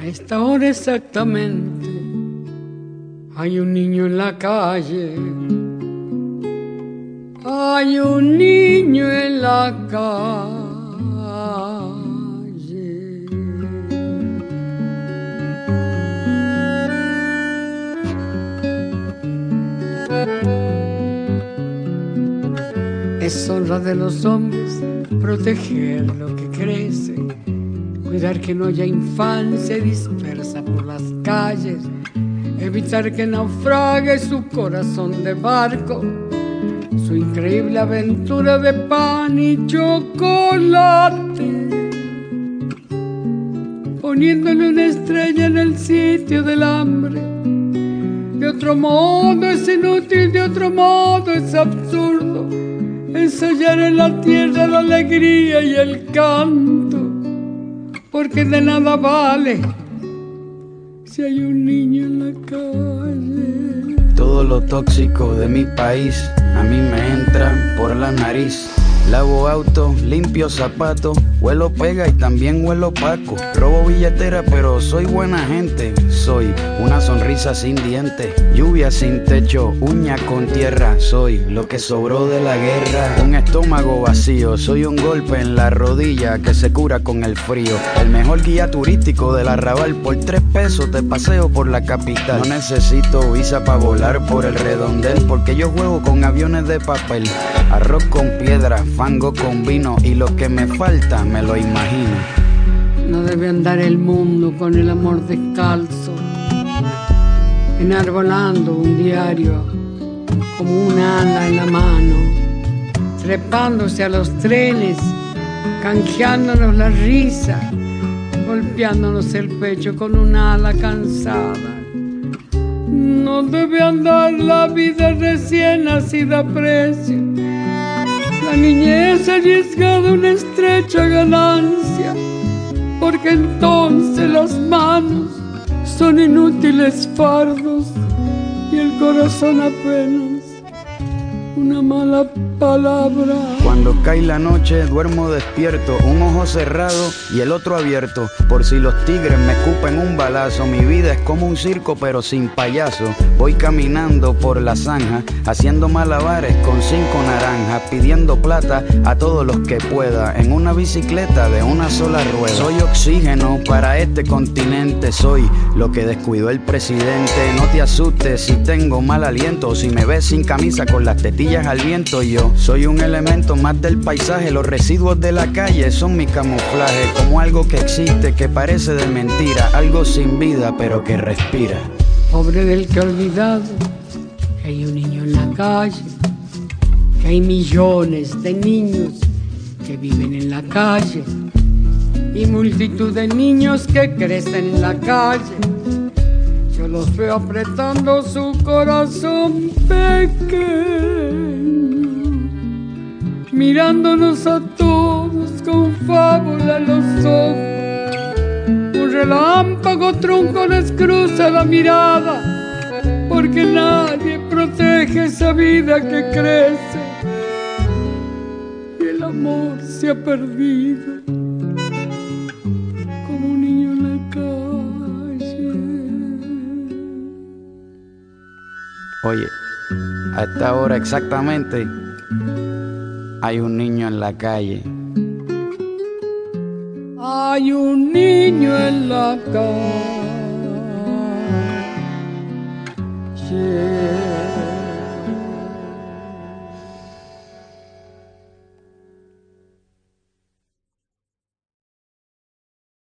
A esta hora exactamente hay un niño en la calle. Hay un niño en la calle. Es honra de los hombres proteger lo que crece, cuidar que no haya infancia dispersa por las calles, evitar que naufrague su corazón de barco, su increíble aventura de pan y chocolate, poniéndole una estrella en el sitio del hambre. De otro modo es inútil, de otro modo es absurdo ensayar en la tierra la alegría y el canto, porque de nada vale si hay un niño en la calle. Todo lo tóxico de mi país a mí me entra por la nariz. Lavo auto, limpio zapatos, huelo pega y también huelo opaco. Robo billetera pero soy buena gente. Soy una sonrisa sin dientes, lluvia sin techo, uña con tierra. Soy lo que sobró de la guerra. Un estómago vacío, soy un golpe en la rodilla que se cura con el frío. El mejor guía turístico del Arrabal, por 3 pesos te paseo por la capital. No necesito visa para volar por el redondel, porque yo juego con aviones de papel. Arroz con piedra, fango con vino, y lo que me falta me lo imagino. No debe andar el mundo con el amor descalzo, enarbolando un diario como un ala en la mano, trepándose a los trenes, canjeándonos la risa, golpeándonos el pecho con un ala cansada. No debe andar la vida recién nacida a precio, la niñez arriesgada una estrecha ganancia, porque entonces las manos son inútiles fardos y el corazón apenas una mala palabra. Cuando cae la noche duermo despierto, un ojo cerrado y el otro abierto, por si los tigres me escupen un balazo. Mi vida es como un circo pero sin payaso. Voy caminando por la zanja, haciendo malabares con 5 naranjas, pidiendo plata a todos los que pueda, en una bicicleta de una sola rueda. Soy oxígeno para este continente, soy lo que descuidó el presidente. No te asustes si tengo mal aliento, o si me ves sin camisa con las tetillas al viento. Yo soy un elemento más del paisaje, los residuos de la calle son mi camuflaje, como algo que existe, que parece de mentira, algo sin vida pero que respira. Pobre del que ha olvidado que hay un niño en la calle, que hay millones de niños que viven en la calle y multitud de niños que crecen en la calle. Yo los veo apretando su corazón pequeño, mirándonos a todos con fábula en los ojos. Un relámpago trunco les cruza la mirada, porque nadie protege esa vida que crece y el amor se ha perdido como un niño en la calle. Oye, a esta hora exactamente hay un niño en la calle. Hay un niño en la calle.